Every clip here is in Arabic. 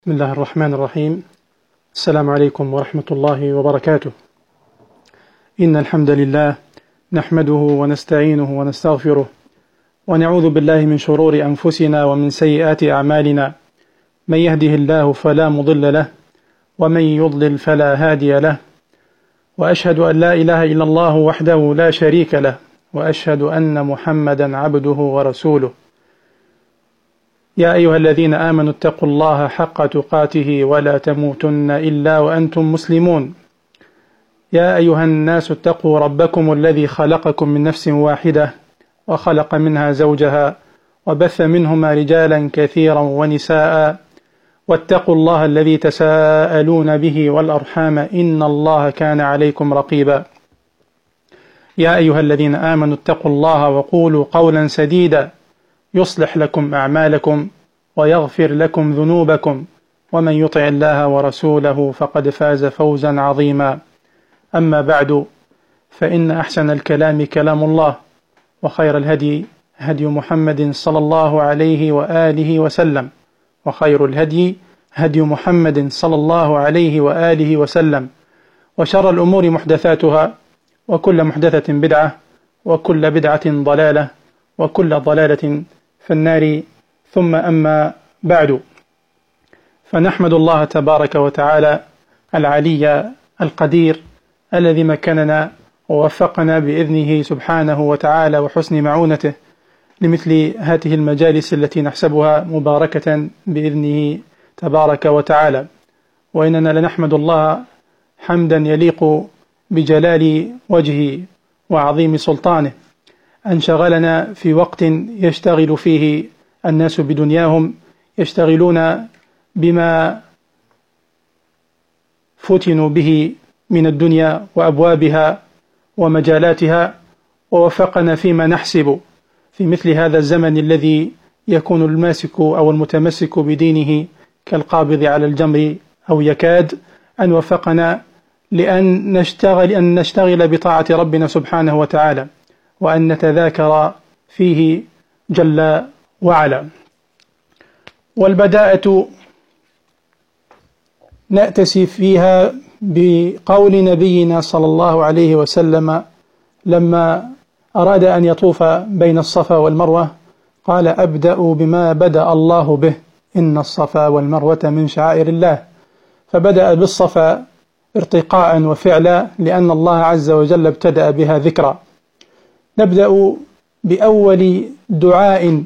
بسم الله الرحمن الرحيم. السلام عليكم ورحمة الله وبركاته. إن الحمد لله نحمده ونستعينه ونستغفره ونعوذ بالله من شرور أنفسنا ومن سيئات أعمالنا، من يهده الله فلا مضل له ومن يضلل فلا هادي له، وأشهد أن لا إله إلا الله وحده لا شريك له، وأشهد أن محمدا عبده ورسوله. يا أيها الذين آمنوا اتقوا الله حق تقاته ولا تموتن إلا وأنتم مسلمون. يا أيها الناس اتقوا ربكم الذي خلقكم من نفس واحدة وخلق منها زوجها وبث منهما رجالا كثيرا ونساء، واتقوا الله الذي تساءلون به والأرحام إن الله كان عليكم رقيبا. يا أيها الذين آمنوا اتقوا الله وقولوا قولا سديدا يصلح لكم أعمالكم ويغفر لكم ذنوبكم، ومن يطع الله ورسوله فقد فاز فوزا عظيما. أما بعد، فإن أحسن الكلام كلام الله، وخير الهدي هدي محمد صلى الله عليه وآله وسلم، وخير الهدي هدي محمد صلى الله عليه وآله وسلم، وشر الأمور محدثاتها، وكل محدثة بدعة، وكل بدعة ضلالة، وكل ضلالة في النار. ثم أما بعد، فنحمد الله تبارك وتعالى العلي القدير الذي مكننا ووفقنا بإذنه سبحانه وتعالى وحسن معونته لمثل هذه المجالس التي نحسبها مباركة بإذنه تبارك وتعالى. وإننا لنحمد الله حمدا يليق بجلال وجهه وعظيم سلطانه أن شغلنا في وقت يشتغل فيه الناس بدنياهم، يشتغلون بما فتنوا به من الدنيا وأبوابها ومجالاتها، ووفقنا فيما نحسب في مثل هذا الزمن الذي يكون الماسك أو المتمسك بدينه كالقابض على الجمر أو يكاد، أن وفقنا لأن نشتغل بطاعة ربنا سبحانه وتعالى، وأن نتذاكر فيه جل وعلا. والبداءة نأتسي فيها بقول نبينا صلى الله عليه وسلم لما أراد أن يطوف بين الصفا والمروة، قال: أبدأ بما بدأ الله به، إن الصفا والمروة من شعائر الله. فبدأ بالصفا ارتقاء وفعلا لأن الله عز وجل ابتدأ بها ذكرا. نبدأ بأول دعاء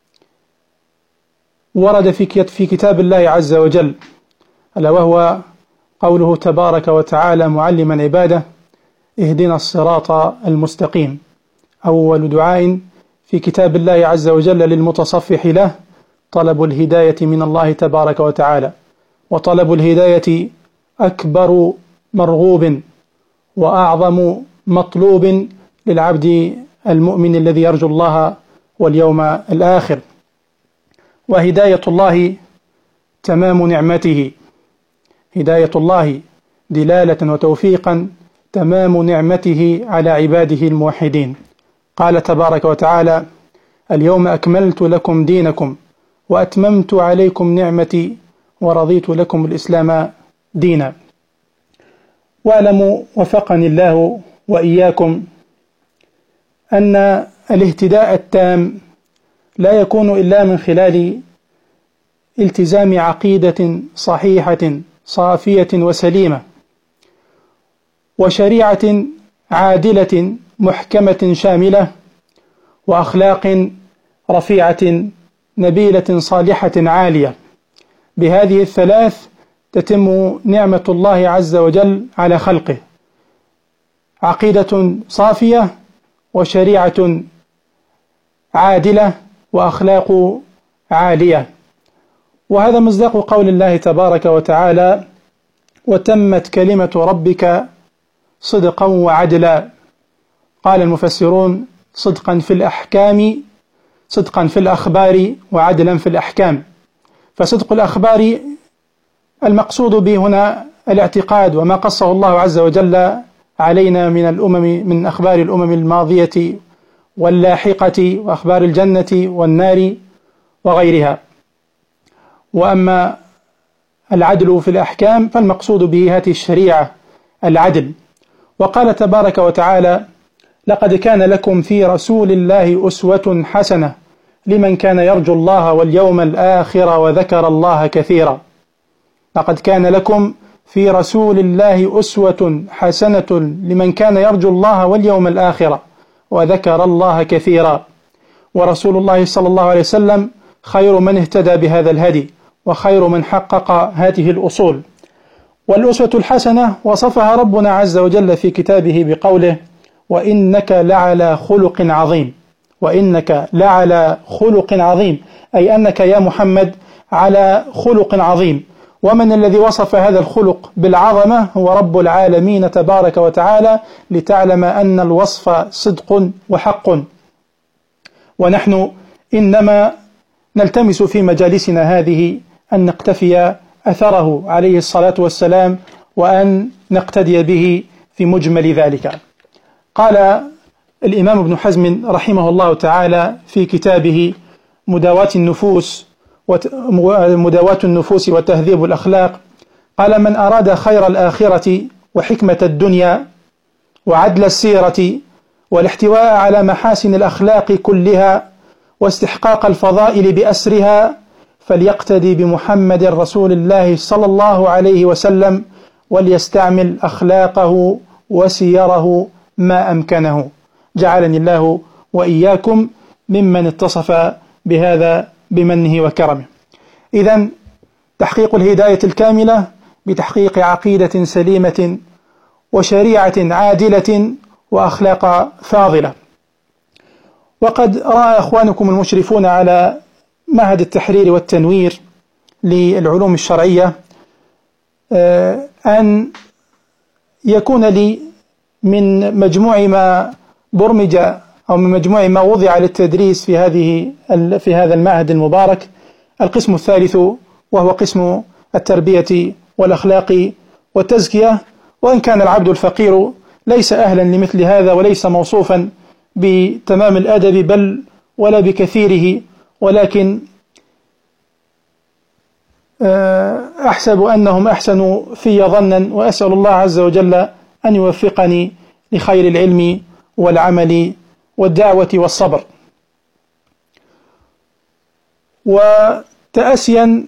ورد في كتاب الله عز وجل، ألا وهو قوله تبارك وتعالى معلما عباده: اهدنا الصراط المستقيم. أول دعاء في كتاب الله عز وجل للمتصفح له طلب الهداية من الله تبارك وتعالى، وطلب الهداية أكبر مرغوب وأعظم مطلوب للعبد المؤمن الذي يرجو الله واليوم الآخر. وهداية الله تمام نعمته، هداية الله دلالة وتوفيقا تمام نعمته على عباده الموحدين. قال تبارك وتعالى: اليوم أكملت لكم دينكم وأتممت عليكم نعمتي ورضيت لكم الإسلام دينا. واعلموا وفقني الله وإياكم أن الاهتداء التام لا يكون إلا من خلال التزام عقيدة صحيحة صافية وسليمة، وشريعة عادلة محكمة شاملة، وأخلاق رفيعة نبيلة صالحة عالية. بهذه الثلاث تتم نعمة الله عز وجل على خلقه: عقيدة صافية، وشريعة عادلة، وأخلاق عالية. وهذا مصداق قول الله تبارك وتعالى: وتمت كلمة ربك صدقا وعدلا. قال المفسرون: صدقا في الأحكام، صدقا في الأخبار، وعدلا في الأحكام. فصدق الأخبار المقصود به هنا الاعتقاد، وما قصه الله عز وجل علينا من الأمم، من أخبار الأمم الماضية واللاحقة، وأخبار الجنة والنار وغيرها. وأما العدل في الأحكام، فالمقصود به هذه الشريعة العدل. وقال تبارك وتعالى: لقد كان لكم في رسول الله أسوة حسنة لمن كان يرجو الله واليوم الآخر وذكر الله كثيرا. لقد كان لكم في رسول الله أسوة حسنة لمن كان يرجو الله واليوم الآخر وذكر الله كثيرا. ورسول الله صلى الله عليه وسلم خير من اهتدى بهذا الهدي وخير من حقق هذه الأصول. والأسوة الحسنة وصفها ربنا عز وجل في كتابه بقوله: وإنك لعلى خلق عظيم. وإنك لعلى خلق عظيم، أي أنك يا محمد على خلق عظيم. ومن الذي وصف هذا الخلق بالعظمة؟ هو رب العالمين تبارك وتعالى، لتعلم أن الوصف صدق وحق. ونحن إنما نلتمس في مجالسنا هذه أن نقتفي أثره عليه الصلاة والسلام، وأن نقتدي به في مجمل ذلك. قال الإمام ابن حزم رحمه الله تعالى في كتابه مداواة النفوس وتهذيب الأخلاق، قال: من أراد خير الآخرة وحكمة الدنيا وعدل السيرة والاحتواء على محاسن الأخلاق كلها واستحقاق الفضائل بأسرها، فليقتدي بمحمد رسول الله صلى الله عليه وسلم، وليستعمل أخلاقه وسيره ما أمكنه. جعلني الله وإياكم ممن اتصف بهذا بمنه وكرمه. إذن تحقيق الهداية الكاملة بتحقيق عقيدة سليمة وشريعة عادلة وأخلاق فاضلة. وقد رأى أخوانكم المشرفون على معهد التحرير والتنوير للعلوم الشرعية أن يكون لي من مجموع ما برمج أو من مجموع ما وضع للتدريس في هذا المعهد المبارك القسم الثالث، وهو قسم التربية والأخلاق والتزكية. وإن كان العبد الفقير ليس أهلا لمثل هذا وليس موصوفا بتمام الأدب بل ولا بكثيره، ولكن أحسب أنهم أحسنوا في ظنا، وأسأل الله عز وجل أن يوفقني لخير العلم والعمل والدعوة والصبر. وتأسيا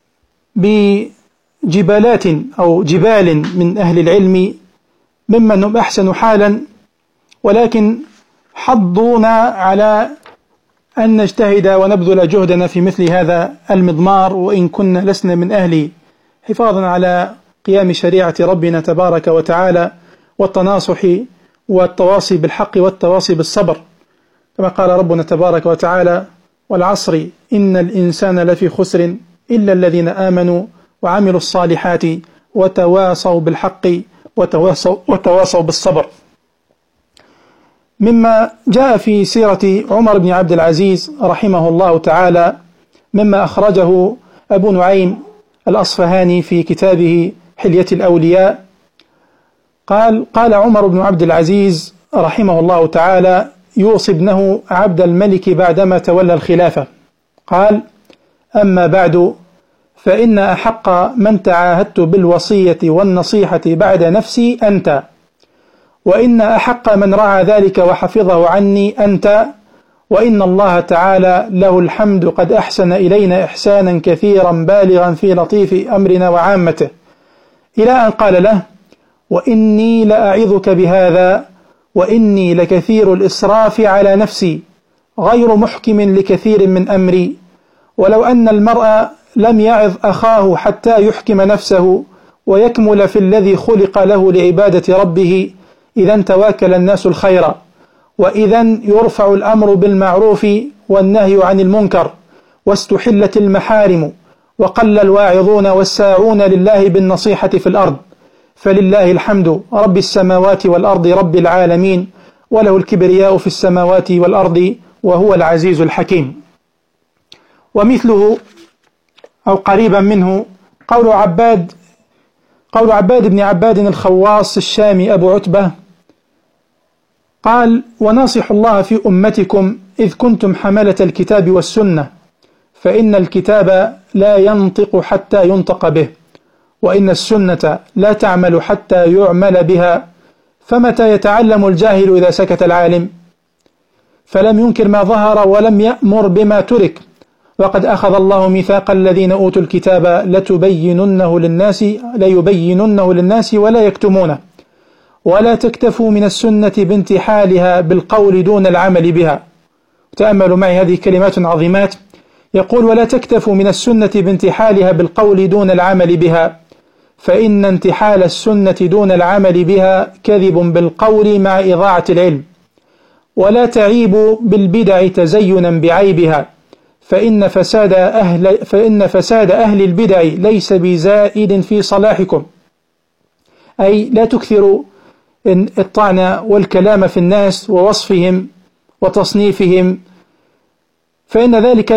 بجبالات أو جبال من أهل العلم ممن هم أحسن حالا، ولكن حضونا على أن نجتهد ونبذل جهدنا في مثل هذا المضمار، وإن كنا لسنا من أهله، حفاظا على قيام شريعة ربنا تبارك وتعالى والتناصح والتواصي بالحق والتواصي بالصبر، كما قال ربنا تبارك وتعالى: والعصر إن الإنسان لفي خسر إلا الذين آمنوا وعملوا الصالحات وتواصوا بالحق وتواصوا بالصبر. مما جاء في سيرة عمر بن عبد العزيز رحمه الله تعالى، مما أخرجه أبو نعيم الأصفهاني في كتابه حلية الأولياء، قال عمر بن عبد العزيز رحمه الله تعالى يوصي ابنه عبد الملك بعدما تولى الخلافة، قال: أما بعد، فإن أحق من تعاهدت بالوصية والنصيحة بعد نفسي أنت، وإن أحق من رعى ذلك وحفظه عني أنت، وإن الله تعالى له الحمد قد أحسن إلينا إحسانا كثيرا بالغا في لطيف أمرنا وعامته، إلى أن قال له: وإني لأعظك بهذا، وإني لكثير الإسراف على نفسي غير محكم لكثير من أمري، ولو أن المرء لم يعظ أخاه حتى يحكم نفسه ويكمل في الذي خلق له لعبادة ربه، إذا تواكل الناس الخير، وإذا يرفع الأمر بالمعروف والنهي عن المنكر، واستحلت المحارم، وقل الواعظون والساعون لله بالنصيحة في الأرض، فلله الحمد رب السماوات والأرض رب العالمين، وله الكبرياء في السماوات والأرض وهو العزيز الحكيم. ومثله أو قريبا منه قول عباد بن عباد الخواص الشامي أبو عتبة، قال: وناصح الله في أمتكم إذ كنتم حملة الكتاب والسنة، فإن الكتاب لا ينطق حتى ينطق به، وإن السنة لا تعمل حتى يعمل بها، فمتى يتعلم الجاهل إذا سكت العالم؟ فلم ينكر ما ظهر ولم يأمر بما ترك، وقد أخذ الله ميثاق الذين أوتوا الكتاب ليبيننه للناس ولا يكتمونه. ولا تكتفوا من السنة بانتحالها بالقول دون العمل بها. تأملوا معي هذه كلمات عظيمات، يقول: ولا تكتفوا من السنة بانتحالها بالقول دون العمل بها، فإن انتحال السنة دون العمل بها كذب بالقول مع إضاعة العلم. ولا تعيبوا بالبدع تزينا بعيبها، فإن فساد أهل البدع ليس بزائد في صلاحكم. أي لا تكثروا الطعن والكلام في الناس ووصفهم وتصنيفهم، فإن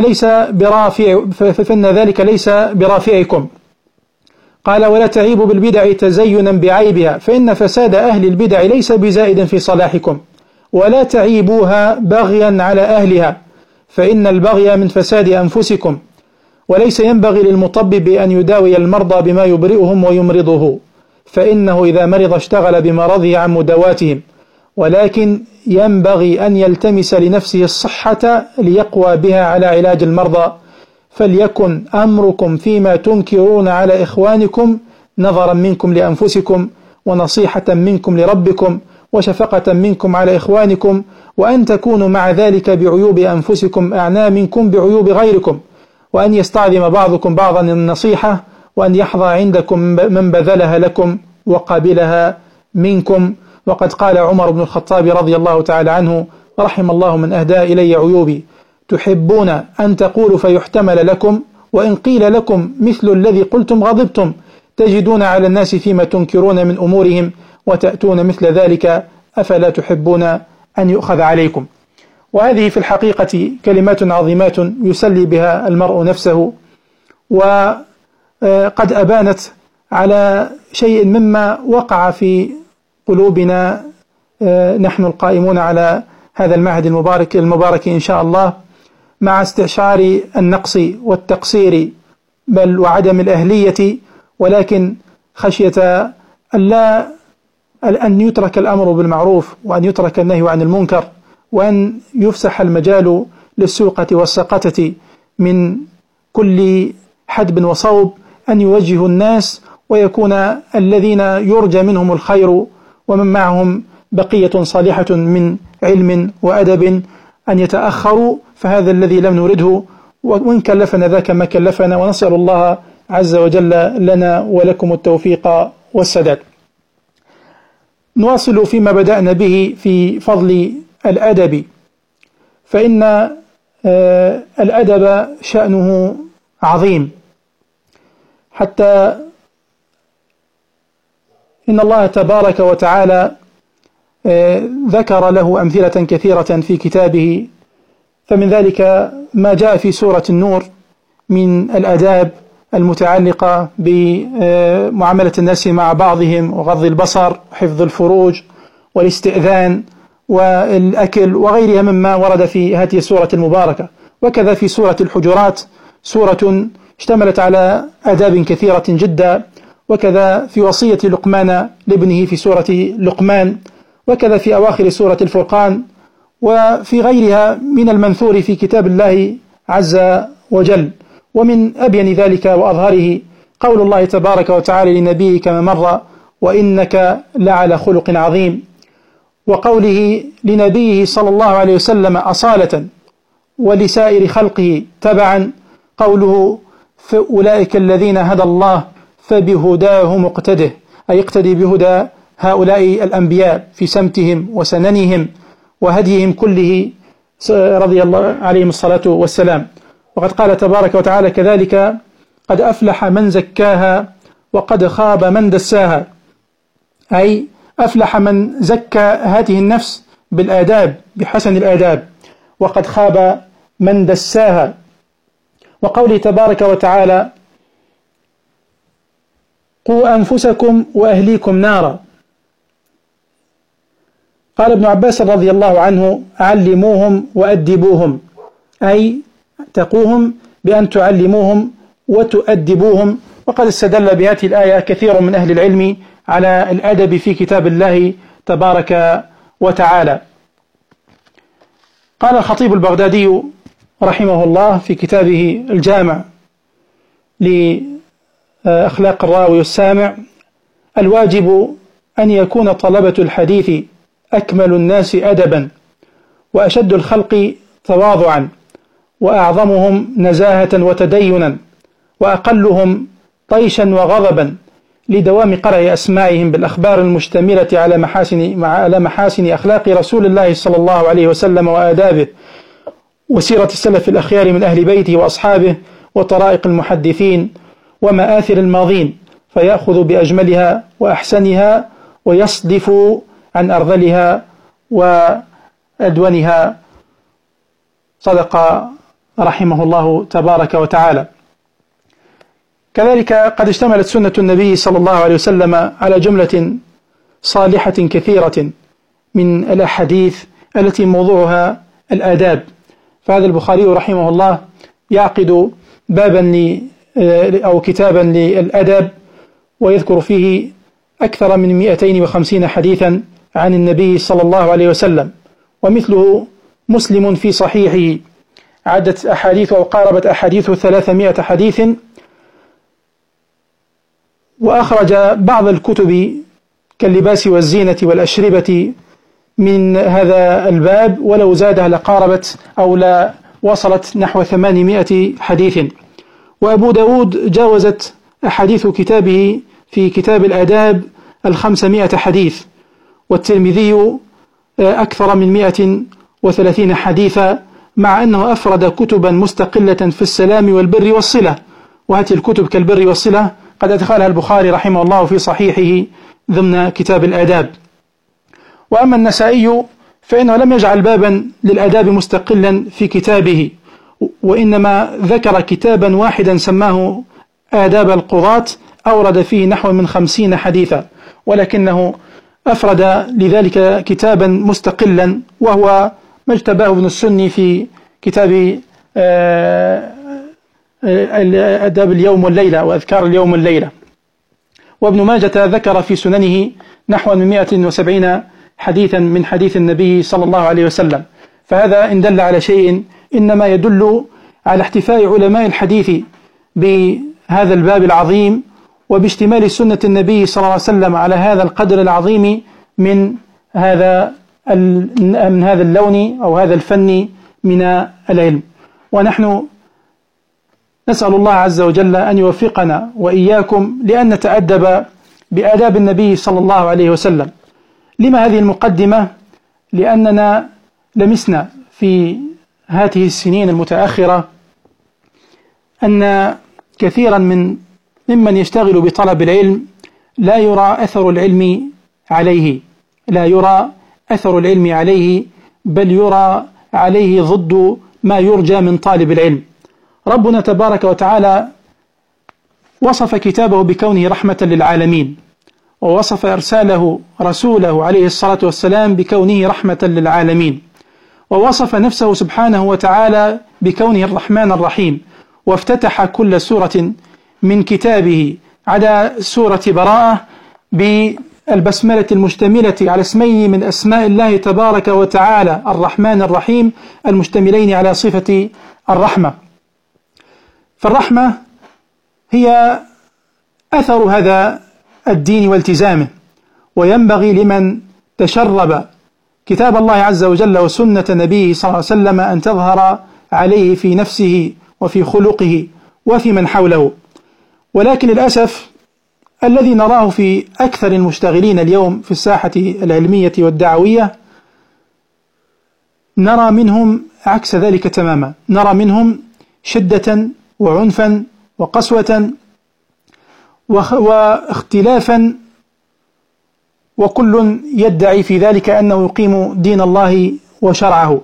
ذلك ليس برافعكم. قال: ولا تعيبوا بالبدع تزينا بعيبها، فإن فساد أهل البدع ليس بزائد في صلاحكم. ولا تعيبوها بغيا على أهلها، فإن البغي من فساد أنفسكم. وليس ينبغي للمطبب أن يداوي المرضى بما يبرئهم ويمرضه، فإنه إذا مرض اشتغل بمرضه عن مدواتهم، ولكن ينبغي أن يلتمس لنفسه الصحة ليقوى بها على علاج المرضى. فليكن أمركم فيما تنكرون على إخوانكم نظرا منكم لأنفسكم، ونصيحة منكم لربكم، وشفقة منكم على إخوانكم، وأن تكونوا مع ذلك بعيوب أنفسكم أعنى منكم بعيوب غيركم، وأن يستعظم بعضكم بعضا النصيحة، وأن يحظى عندكم من بذلها لكم وقابلها منكم. وقد قال عمر بن الخطاب رضي الله تعالى عنه: رحم الله من أهدى إلي عيوبي، تحبون أن تقولوا فيحتمل لكم، وإن قيل لكم مثل الذي قلتم غضبتم، تجدون على الناس فيما تنكرون من أمورهم وتأتون مثل ذلك، أفلا تحبون أن يؤخذ عليكم. وهذه في الحقيقة كلمات عظيمات يسلي بها المرء نفسه، وقد أبانت على شيء مما وقع في قلوبنا نحن القائمون على هذا المعهد المبارك إن شاء الله، مع استشعار النقص والتقصير بل وعدم الأهلية، ولكن خشية أن يترك الأمر بالمعروف، وأن يترك النهي عن المنكر، وأن يفسح المجال للسوقة والسقطة من كل حدب وصوب، أن يوجه الناس ويكون الذين يرجى منهم الخير ومن معهم بقية صالحة من علم وأدب أن يتأخروا، فهذا الذي لم نرده، وإن كلفنا ذاك ما كلفنا، ونسأل الله عز وجل لنا ولكم التوفيق والسداد. نواصل فيما بدأنا به في فضل الأدب، فإن الأدب شأنه عظيم، حتى إن الله تبارك وتعالى ذكر له أمثلة كثيرة في كتابه، فمن ذلك ما جاء في سورة النور من الآداب المتعلقة بمعاملة الناس مع بعضهم، وغض البصر، وحفظ الفروج، والاستئذان، والأكل، وغيرها مما ورد في هذه السورة المباركة. وكذا في سورة الحجرات، سورة اشتملت على آداب كثيرة جدا، وكذا في وصية لقمان لابنه في سورة لقمان، وكذا في أواخر سورة الفرقان، وفي غيرها من المنثور في كتاب الله عز وجل. ومن أبين ذلك وأظهره قول الله تبارك وتعالى لنبيه كما مر: وإنك لعلى خلق عظيم، وقوله لنبيه صلى الله عليه وسلم أصالة ولسائر خلقه تبعا قوله: فأولئك الذين هدى الله فبهداه مقتده، أي اقتدي بهدى هؤلاء الأنبياء في سمتهم وسننهم وهديهم كله رضي الله عليهم الصلاة والسلام. وقد قال تبارك وتعالى كذلك: قد أفلح من زكاها وقد خاب من دساها، أي أفلح من زكى هذه النفس بالآداب، بحسن الآداب، وقد خاب من دساها. وقوله تبارك وتعالى: قوا أنفسكم وأهليكم نارا. قال ابن عباس رضي الله عنه: علموهم وأدبوهم، أي تقوهم بأن تعلموهم وتؤدبوهم، وقد استدل بهذه الآية كثير من أهل العلم على الأدب في كتاب الله تبارك وتعالى. قال الخطيب البغدادي رحمه الله في كتابه الجامع لأخلاق الراوي والسامع: الواجب أن يكون طلبة الحديث أكمل الناس أدبا، وأشد الخلق تواضعا، وأعظمهم نزاهة وتدينا، وأقلهم طيشا وغضبا، لدوام قرع أسماعهم بالأخبار المشتملة على محاسن أخلاق رسول الله صلى الله عليه وسلم وآدابه، وسيرة السلف الأخيار من أهل بيته وأصحابه، وطرائق المحدثين، ومآثر الماضين، فيأخذ بأجملها وأحسنها، ويصدف عن أرذلها وأدونها. صدق رحمه الله تبارك وتعالى. كذلك قد اشتملت سنة النبي صلى الله عليه وسلم على جملة صالحة كثيرة من الأحاديث التي موضوعها الآداب. فهذا البخاري رحمه الله يعقد بابا أو كتابا للأدب، ويذكر فيه أكثر من 250 حديثا عن النبي صلى الله عليه وسلم. ومثله مسلم في صحيحه عدت أحاديث أو قاربت أحاديث 300 حديث. وأخرج بعض الكتب كاللباس والزينة والأشربة من هذا الباب، ولو زادها لقاربت أو لا وصلت نحو 800 حديث. وأبو داود جاوزت أحاديث كتابه في كتاب الآداب 500 حديث، والترمذي أكثر من 130 حديثا، مع أنه أفرد كتبا مستقلة في السلام والبر والصلة. وهذه الكتب كالبر والصلة قد أدخلها البخاري رحمه الله في صحيحه ضمن كتاب الآداب. وأما النسائي فإنه لم يجعل بابا للآداب مستقلا في كتابه، وإنما ذكر كتابا واحدا سماه آداب القضاة، أورد فيه نحو من 50 حديثا، ولكنه أفرد لذلك كتابا مستقلا، وهو ما اجتباه ابن السني في كتاب آداب اليوم والليلة وأذكار اليوم والليلة. وابن ماجة ذكر في سننه نحو من 170 حديثا من حديث النبي صلى الله عليه وسلم. فهذا إن دل على شيء إنما يدل على احتفاء علماء الحديث بهذا الباب العظيم، وباشتمال سنة النبي صلى الله عليه وسلم على هذا القدر العظيم من هذا اللون أو هذا الفن من العلم. ونحن نسأل الله عز وجل أن يوفقنا وإياكم لأن نتأدب بآداب النبي صلى الله عليه وسلم. لما هذه المقدمة؟ لأننا لمسنا في هذه السنين المتأخرة أن كثيرا ممن يشتغل بطلب العلم لا يرى أثر العلم عليه، بل يرى عليه ضد ما يرجى من طالب العلم. ربنا تبارك وتعالى وصف كتابه بكونه رحمة للعالمين، ووصف إرساله رسوله عليه الصلاة والسلام بكونه رحمة للعالمين، ووصف نفسه سبحانه وتعالى بكونه الرحمن الرحيم. وافتتح كل سورة من كتابه عدا سورة براءة بالبسملة المشتملة على اسمين من أسماء الله تبارك وتعالى، الرحمن الرحيم، المشتملين على صفة الرحمة. فالرحمة هي أثر هذا الدين والتزامه، وينبغي لمن تشرب كتاب الله عز وجل وسنة نبيه صلى الله عليه وسلم أن تظهر عليه في نفسه وفي خلقه وفي من حوله. ولكن للأسف الذي نراه في أكثر المشتغلين اليوم في الساحة العلمية والدعوية، نرى منهم عكس ذلك تماما. نرى منهم شدة وعنفا وقسوة واختلافا، وكل يدعي في ذلك أنه يقيم دين الله وشرعه.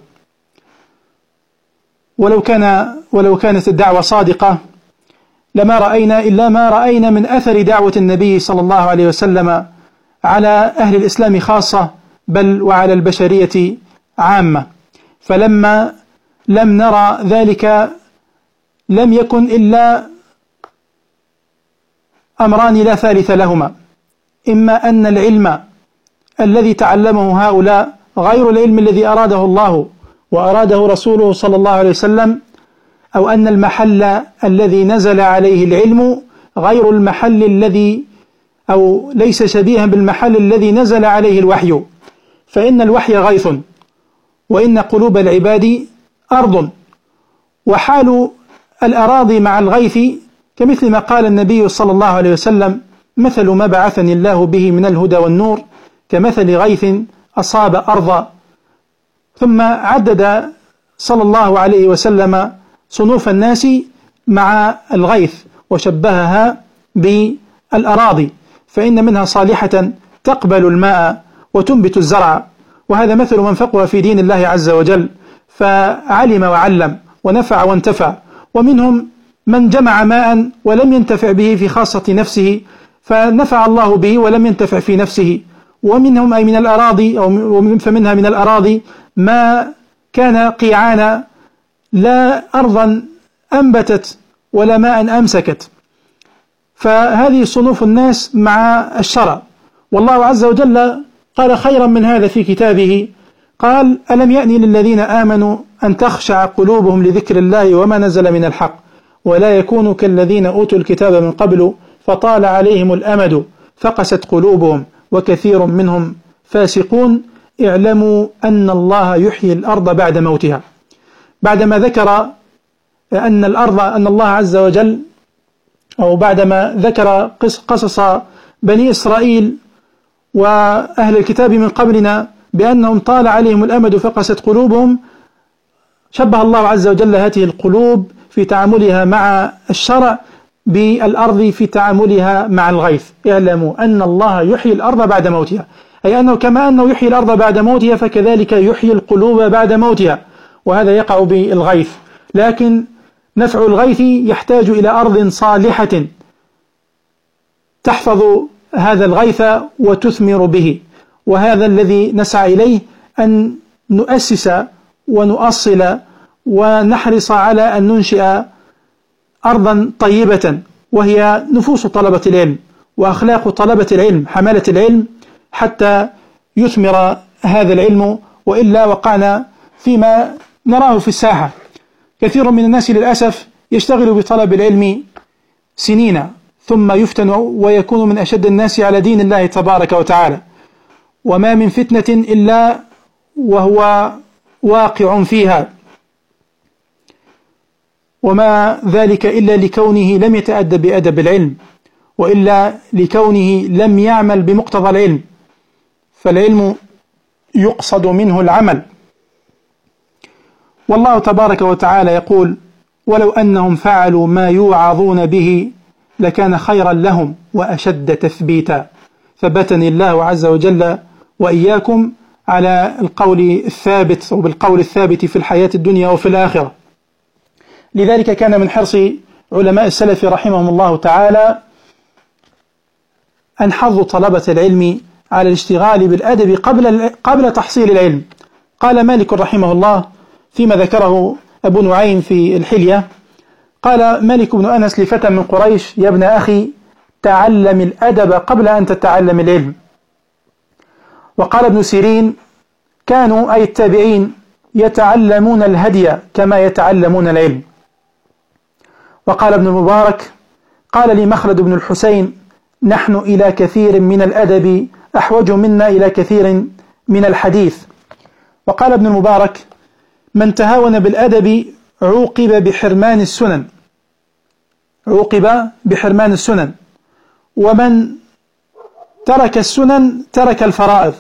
ولو كانت الدعوة صادقة لما رأينا إلا ما رأينا من أثر دعوة النبي صلى الله عليه وسلم على أهل الإسلام خاصة، بل وعلى البشرية عامة. فلما لم نرى ذلك لم يكن إلا أمران لا ثالث لهما: إما أن العلم الذي تعلمه هؤلاء غير العلم الذي أراده الله وأراده رسوله صلى الله عليه وسلم، أو أن المحل الذي نزل عليه العلم غير المحل الذي أو ليس شبيها بالمحل الذي نزل عليه الوحي، فإن الوحي غيث وإن قلوب العباد أرض، وحال الأراضي مع الغيث كمثل ما قال النبي صلى الله عليه وسلم: مثل ما بعثني الله به من الهدى والنور كمثل غيث أصاب أرضا. ثم عدد صلى الله عليه وسلم صنوف الناس مع الغيث وشبهها بالأراضي، فإن منها صالحة تقبل الماء وتنبت الزرع، وهذا مثل من فقه في دين الله عز وجل فعلم وعلم ونفع وانتفع. ومنهم من جمع ماء ولم ينتفع به في خاصة نفسه فنفع الله به ولم ينتفع في نفسه. ومنهم أي من الأراضي فمنها من الأراضي ما كان قيعان لا أرضا أنبتت ولا ماء أمسكت. فهذه صنوف الناس مع الشرع. والله عز وجل قال خيرا من هذا في كتابه، قال: ألم يأن للذين آمنوا أن تخشع قلوبهم لذكر الله وما نزل من الحق ولا يكونوا كالذين أوتوا الكتاب من قبل فطال عليهم الأمد فقست قلوبهم وكثير منهم فاسقون اعلموا أن الله يحيي الأرض بعد موتها. بعدما ذكر أن الله عز وجل، أو بعدما ذكر قصص بني إسرائيل وأهل الكتاب من قبلنا بأنهم طال عليهم الأمد فقست قلوبهم، شبه الله عز وجل هذه القلوب في تعاملها مع الشرع بالأرض في تعاملها مع الغيث. اعلموا أن الله يحيي الأرض بعد موتها، أي أنه كما أنه يحيي الأرض بعد موتها فكذلك يحيي القلوب بعد موتها، وهذا يقع بالغيث. لكن نفع الغيث يحتاج إلى أرض صالحة تحفظ هذا الغيث وتثمر به، وهذا الذي نسعى إليه، أن نؤسس ونؤصل ونحرص على أن ننشئ أرضا طيبة، وهي نفوس طلبة العلم وأخلاق طلبة العلم حملة العلم، حتى يثمر هذا العلم. وإلا وقعنا فيما نراه في الساحة. كثير من الناس للأسف يشتغل بطلب العلم سنين ثم يفتن ويكون من أشد الناس على دين الله تبارك وتعالى، وما من فتنة إلا وهو واقع فيها، وما ذلك إلا لكونه لم يتأدب بأدب العلم، وإلا لكونه لم يعمل بمقتضى العلم، فالعلم يقصد منه العمل. والله تبارك وتعالى يقول: ولو أنهم فعلوا ما يوعظون به لكان خيرا لهم وأشد تثبيتا. ثبتني الله عز وجل وإياكم على القول الثابت وبالقول الثابت في الحياة الدنيا وفي الآخرة. لذلك كان من حرص علماء السلف رحمهم الله تعالى أن حضوا طلبة العلم على الاشتغال بالأدب قبل تحصيل العلم. قال مالك رحمه الله فيما ذكره أبو نعيم في الحلية، قال مالك بن أنس لفتى من قريش: يا ابن أخي تعلم الأدب قبل أن تتعلم العلم. وقال ابن سيرين: كانوا أي التابعين يتعلمون الهدي كما يتعلمون العلم. وقال ابن المبارك: قال لي مخلد بن الحسين: نحن إلى كثير من الأدب أحوج منا إلى كثير من الحديث. وقال ابن المبارك: من تهاون بالأدب عوقب بحرمان السنن، عوقب بحرمان السنن، ومن ترك السنن ترك الفرائض،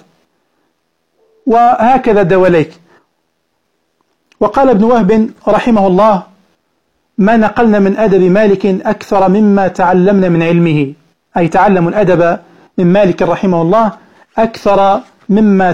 وهكذا دواليك. وقال ابن وهب رحمه الله: ما نقلنا من أدب مالك أكثر مما تعلمنا من علمه، أي تعلموا الأدب من مالك رحمه الله أكثر مما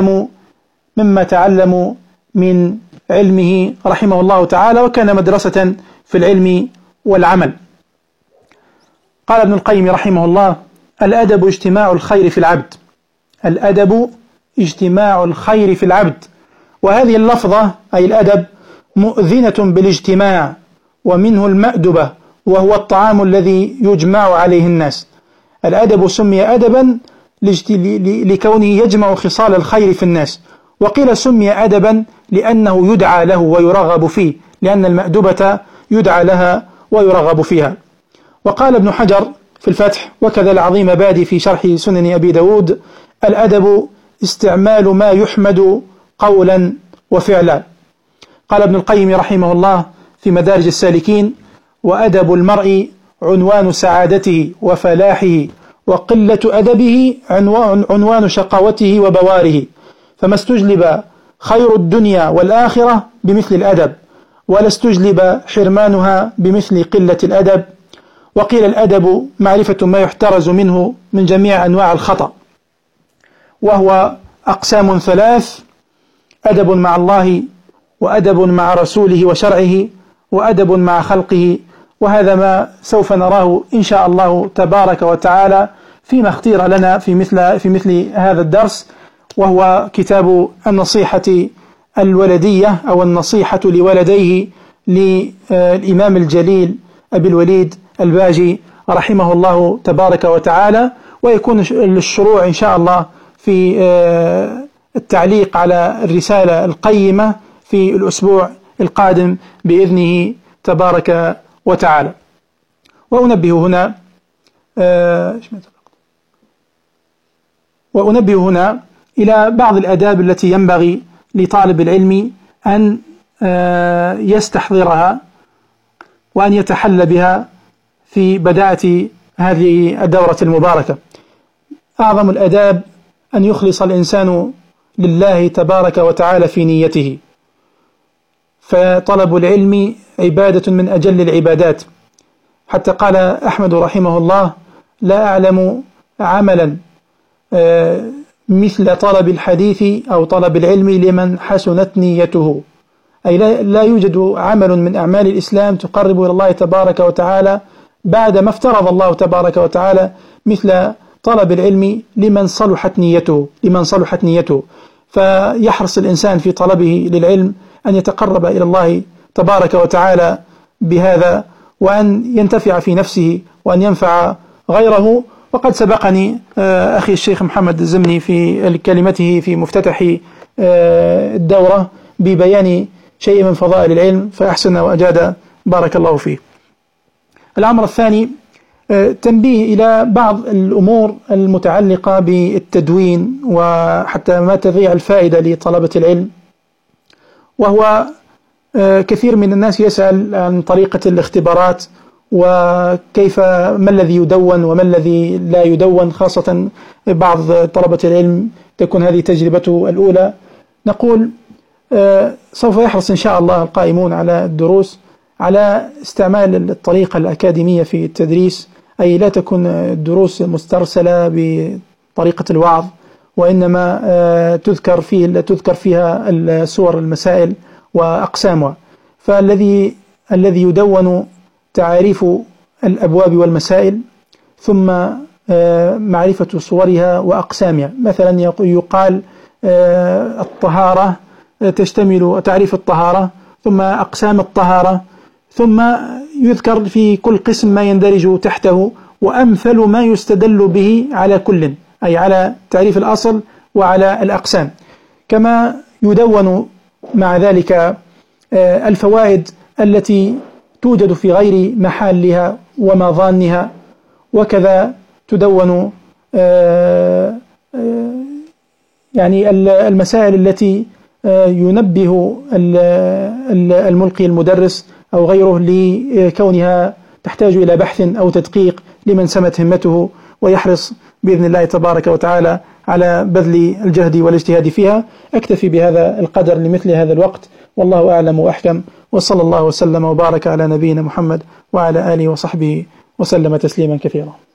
تعلموا من علمه رحمه الله تعالى، وكان مدرسة في العلم والعمل. قال ابن القيم رحمه الله: الأدب اجتماع الخير في العبد، الأدب اجتماع الخير في العبد. وهذه اللفظة أي الأدب مؤذنة بالاجتماع، ومنه المأدبة وهو الطعام الذي يجمع عليه الناس. الأدب سمي أدبا لكونه يجمع خصال الخير في الناس، وقيل سمي أدبا لأنه يدعى له ويرغب فيه، لأن المأدبة يدعى لها ويرغب فيها. وقال ابن حجر في الفتح وكذا العظيم بادي في شرح سنن أبي داود: الأدب استعمال ما يحمد قولا وفعلا. قال ابن القيم رحمه الله في مدارج السالكين: وأدب المرء عنوان سعادته وفلاحه، وقلة أدبه عنوان شقاوته وبواره، فما استجلب خير الدنيا والآخرة بمثل الأدب، ولا استجلب حرمانها بمثل قلة الأدب. وقيل الأدب معرفة ما يحترز منه من جميع أنواع الخطأ، وهو أقسام ثلاث: أدب مع الله، وأدب مع رسوله وشرعه، وأدب مع خلقه. وهذا ما سوف نراه إن شاء الله تبارك وتعالى فيما اختير لنا في مثل هذا الدرس، وهو كتاب النصيحة الولدية أو النصيحة لولديه للإمام الجليل أبي الوليد الباجي رحمه الله تبارك وتعالى. ويكون للشروع إن شاء الله في التعليق على الرسالة القيمة في الأسبوع القادم بإذنه تبارك وتعالى. وأنبه هنا إلى بعض الآداب التي ينبغي لطالب العلم أن يستحضرها وأن يتحلى بها في بداية هذه الدورة المباركة. أعظم الآداب أن يخلص الإنسان لله تبارك وتعالى في نيته، فطلب العلم عبادة من أجل العبادات، حتى قال أحمد رحمه الله: لا أعلم عملا مثل طلب الحديث أو طلب العلم لمن حسنت نيته. أي لا يوجد عمل من أعمال الإسلام تقرب إلى الله تبارك وتعالى بعد ما افترض الله تبارك وتعالى مثل طلب العلم لمن صلحت نيته. فيحرص الإنسان في طلبه للعلم أن يتقرب إلى الله تبارك وتعالى بهذا، وأن ينتفع في نفسه وأن ينفع غيره. وقد سبقني أخي الشيخ محمد الزمني في كلمته في مفتتح الدورة ببيان شيء من فضائل العلم، فأحسن وأجاد، بارك الله فيه. الأمر الثاني تنبيه إلى بعض الأمور المتعلقة بالتدوين وحتى ما تضيع الفائدة لطلبة العلم. وهو كثير من الناس يسأل عن طريقة الاختبارات وكيف ما الذي يدون وما الذي لا يدون، خاصة بعض طلبة العلم تكون هذه تجربته الأولى. نقول سوف يحرص إن شاء الله القائمون على الدروس على استعمال الطريقة الأكاديمية في التدريس، أي لا تكون الدروس مسترسلة بطريقة الوعظ، وإنما تذكر فيها الصور المسائل وأقسامها. فالذي يدون تعريف الأبواب والمسائل، ثم معرفة صورها وأقسامها. مثلا يقال الطهارة تشتمل تعريف الطهارة، ثم أقسام الطهارة، ثم يذكر في كل قسم ما يندرج تحته، وأمثل ما يستدل به على كل، أي على تعريف الأصل وعلى الأقسام. كما يدون مع ذلك الفوائد التي توجد في غير محلها ومظانها، وكذا تدون يعني المسائل التي ينبه الملقي المدرس أو غيره لكونها تحتاج إلى بحث أو تدقيق لمن سمت همته ويحرص بإذن الله تبارك وتعالى على بذل الجهد والاجتهاد فيها. أكتفي بهذا القدر لمثل هذا الوقت، والله أعلم وأحكم، وصلى الله وسلم وبارك على نبينا محمد وعلى آله وصحبه وسلم تسليما كثيرا.